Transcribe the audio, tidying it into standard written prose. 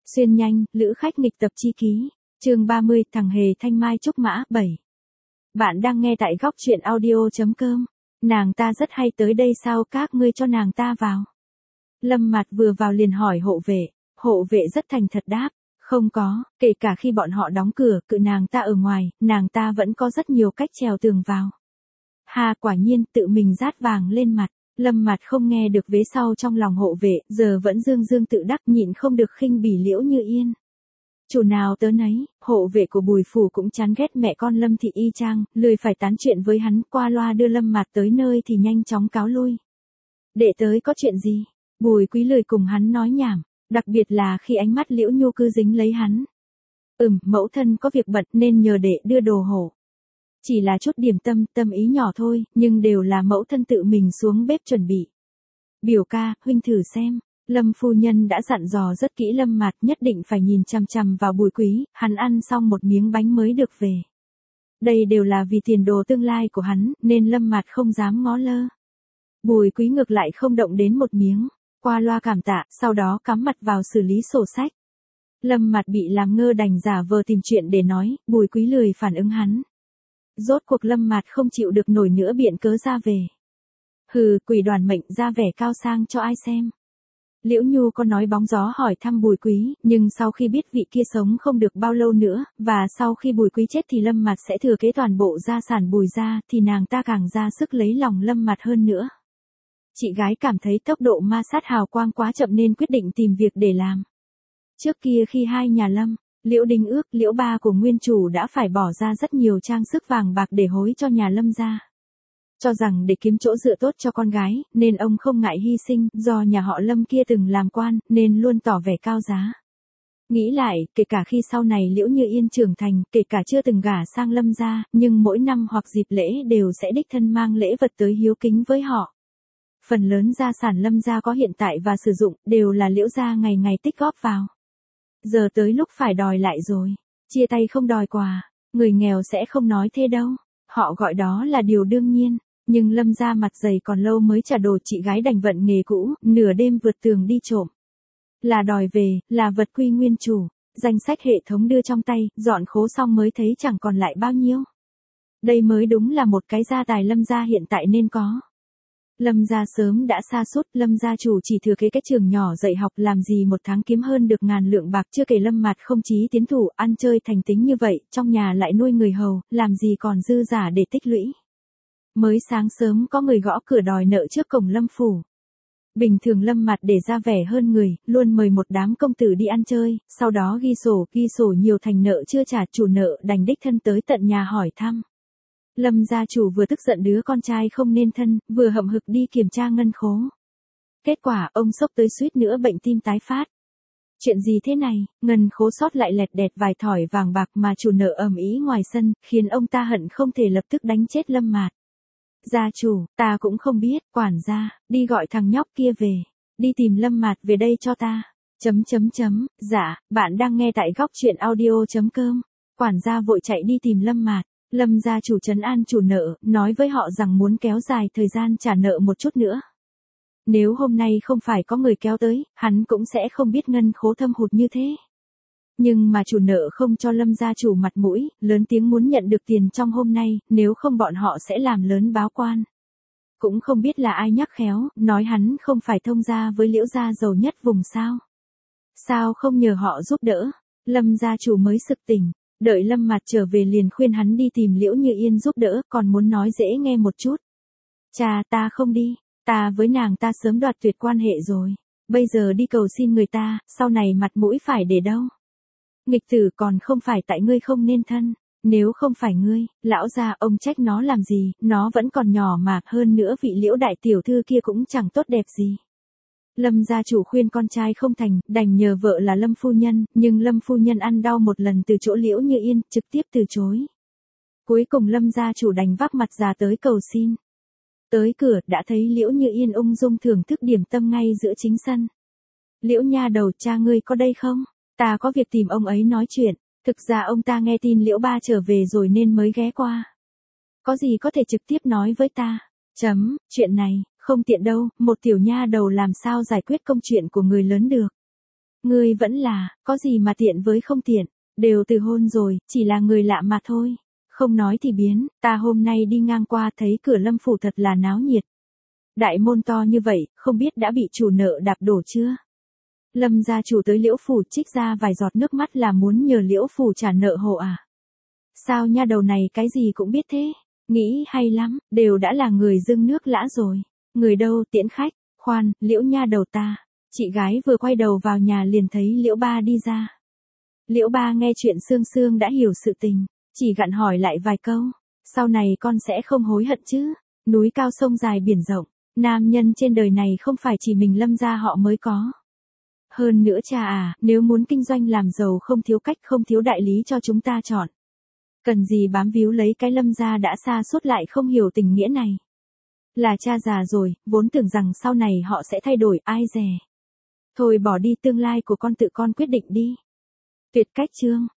Xuyên nhanh, lữ khách nghịch tập chi ký. Chương 30, thằng hề thanh mai trúc mã, 7. Bạn đang nghe tại góc truyện audio.com. Nàng ta rất hay tới đây sao các ngươi cho nàng ta vào? Lâm Mạt vừa vào liền hỏi hộ vệ rất thành thật đáp, không có, kể cả khi bọn họ đóng cửa, cự nàng ta ở ngoài, nàng ta vẫn có rất nhiều cách trèo tường vào. Hà, quả nhiên, tự mình rát vàng lên mặt. Lâm Mạt không nghe được vế sau trong lòng hộ vệ, giờ vẫn dương dương tự đắc, nhịn không được khinh bỉ Liễu Như Yên. Chủ nào tớ nấy, hộ vệ của Bùi phủ cũng chán ghét mẹ con Lâm thị y chang, lười phải tán chuyện với hắn, qua loa đưa Lâm Mạt tới nơi thì nhanh chóng cáo lui. Đệ tới có chuyện gì? Bùi Quý lười cùng hắn nói nhảm, đặc biệt là khi ánh mắt Liễu Nhu cứ dính lấy hắn. Mẫu thân có việc bận nên nhờ đệ đưa đồ hộ. Chỉ là chút điểm tâm ý nhỏ thôi, nhưng đều là mẫu thân tự mình xuống bếp chuẩn bị. Biểu ca, huynh thử xem. Lâm phu nhân đã dặn dò rất kỹ Lâm Mạt nhất định phải nhìn chằm chằm vào Bùi Quý, hắn ăn xong một miếng bánh mới được về. Đây đều là vì tiền đồ tương lai của hắn, nên Lâm Mạt không dám ngó lơ. Bùi Quý ngược lại không động đến một miếng, qua loa cảm tạ, sau đó cắm mặt vào xử lý sổ sách. Lâm Mạt bị làm ngơ đành giả vờ tìm chuyện để nói, Bùi Quý lười phản ứng hắn. Rốt cuộc Lâm Mạt không chịu được nổi nữa biện cớ ra về. Hừ, quỷ đoàn mệnh ra vẻ cao sang cho ai xem. Liễu Nhu có nói bóng gió hỏi thăm Bùi Quý, nhưng sau khi biết vị kia sống không được bao lâu nữa, và sau khi Bùi Quý chết thì Lâm Mạt sẽ thừa kế toàn bộ gia sản Bùi gia, thì nàng ta càng ra sức lấy lòng Lâm Mạt hơn nữa. Chị gái cảm thấy tốc độ ma sát hào quang quá chậm nên quyết định tìm việc để làm. Trước kia khi hai nhà Lâm, Liễu Đình Ước, Liễu ba của nguyên chủ đã phải bỏ ra rất nhiều trang sức vàng bạc để hối cho nhà Lâm gia. Cho rằng để kiếm chỗ dựa tốt cho con gái, nên ông không ngại hy sinh, do nhà họ Lâm kia từng làm quan, nên luôn tỏ vẻ cao giá. Nghĩ lại, kể cả khi sau này Liễu Như Yên trưởng thành, kể cả chưa từng gả sang Lâm gia, nhưng mỗi năm hoặc dịp lễ đều sẽ đích thân mang lễ vật tới hiếu kính với họ. Phần lớn gia sản Lâm gia có hiện tại và sử dụng, đều là Liễu gia ngày ngày tích góp vào. Giờ tới lúc phải đòi lại rồi. Chia tay không đòi quà, người nghèo sẽ không nói thế đâu. Họ gọi đó là điều đương nhiên. Nhưng Lâm gia mặt dày còn lâu mới trả đồ, chị gái đành vận nghề cũ, nửa đêm vượt tường đi trộm. Là đòi về, là vật quy nguyên chủ. Danh sách hệ thống đưa trong tay, dọn khố xong mới thấy chẳng còn lại bao nhiêu. Đây mới đúng là một cái gia tài Lâm gia hiện tại nên có. Lâm gia sớm đã sa sút, Lâm gia chủ chỉ thừa kế cái trường nhỏ dạy học, làm gì một tháng kiếm hơn được ngàn lượng bạc, chưa kể Lâm Mạt không chí tiến thủ, ăn chơi thành tính như vậy, trong nhà lại nuôi người hầu, làm gì còn dư giả để tích lũy. Mới sáng sớm có người gõ cửa đòi nợ trước cổng Lâm phủ. Bình thường Lâm Mạt để ra vẻ hơn người, luôn mời một đám công tử đi ăn chơi, sau đó ghi sổ nhiều thành nợ chưa trả, chủ nợ đành đích thân tới tận nhà hỏi thăm. Lâm gia chủ vừa tức giận đứa con trai không nên thân, vừa hậm hực đi kiểm tra ngân khố. Kết quả ông sốc tới suýt nữa bệnh tim tái phát. Chuyện gì thế này, ngân khố sót lại lẹt đẹt vài thỏi vàng bạc mà chủ nợ ầm ĩ ngoài sân, khiến ông ta hận không thể lập tức đánh chết Lâm Mạt. Gia chủ, ta cũng không biết, quản gia, đi gọi thằng nhóc kia về, đi tìm Lâm Mạt về đây cho ta. Dạ, bạn đang nghe tại góc truyện audio.com. Quản gia vội chạy đi tìm Lâm Mạt. Lâm gia chủ trấn an chủ nợ, nói với họ rằng muốn kéo dài thời gian trả nợ một chút nữa. Nếu hôm nay không phải có người kéo tới, hắn cũng sẽ không biết ngân khố thâm hụt như thế. Nhưng mà chủ nợ không cho Lâm gia chủ mặt mũi, lớn tiếng muốn nhận được tiền trong hôm nay, nếu không bọn họ sẽ làm lớn báo quan. Cũng không biết là ai nhắc khéo, nói hắn không phải thông gia với Liễu gia giàu nhất vùng sao. Sao không nhờ họ giúp đỡ, Lâm gia chủ mới sực tỉnh. Đợi Lâm Mạt trở về liền khuyên hắn đi tìm Liễu Như Yên giúp đỡ, còn muốn nói dễ nghe một chút. Cha, ta không đi, ta với nàng ta sớm đoạt tuyệt quan hệ rồi. Bây giờ đi cầu xin người ta, sau này mặt mũi phải để đâu. Nghịch tử, còn không phải tại ngươi không nên thân. Nếu không phải ngươi, lão gia ông trách nó làm gì, nó vẫn còn nhỏ mà, hơn nữa vị Liễu đại tiểu thư kia cũng chẳng tốt đẹp gì. Lâm gia chủ khuyên con trai không thành, đành nhờ vợ là Lâm phu nhân, nhưng Lâm phu nhân ăn đau một lần từ chỗ Liễu Như Yên, trực tiếp từ chối. Cuối cùng Lâm gia chủ đành vác mặt ra tới cầu xin. Tới cửa, đã thấy Liễu Như Yên ung dung thưởng thức điểm tâm ngay giữa chính sân. Liễu nha đầu, cha ngươi có đây không? Ta có việc tìm ông ấy nói chuyện, thực ra ông ta nghe tin Liễu ba trở về rồi nên mới ghé qua. Có gì có thể trực tiếp nói với ta? Chuyện này, không tiện đâu, một tiểu nha đầu làm sao giải quyết công chuyện của người lớn được. Ngươi vẫn là, có gì mà tiện với không tiện, đều từ hôn rồi, chỉ là người lạ mà thôi. Không nói thì biến, ta hôm nay đi ngang qua thấy cửa Lâm phủ thật là náo nhiệt. Đại môn to như vậy, không biết đã bị chủ nợ đạp đổ chưa? Lâm gia chủ tới Liễu phủ trích ra vài giọt nước mắt là muốn nhờ Liễu phủ trả nợ hộ à? Sao nha đầu này cái gì cũng biết thế? Nghĩ hay lắm, đều đã là người dưng nước lã rồi. Người đâu tiễn khách, khoan, Liễu nha đầu ta. Chị gái vừa quay đầu vào nhà liền thấy Liễu ba đi ra. Liễu ba nghe chuyện Sương Sương đã hiểu sự tình, chỉ gặn hỏi lại vài câu. Sau này con sẽ không hối hận chứ? Núi cao sông dài biển rộng, nam nhân trên đời này không phải chỉ mình Lâm gia họ mới có. Hơn nữa cha à, nếu muốn kinh doanh làm giàu không thiếu cách không thiếu đại lý cho chúng ta chọn. Cần gì bám víu lấy cái Lâm gia đã xa suốt lại không hiểu tình nghĩa này. Là cha già rồi, vốn tưởng rằng sau này họ sẽ thay đổi, ai dè. Thôi bỏ đi, tương lai của con tự con quyết định đi. Tuyệt cách chương.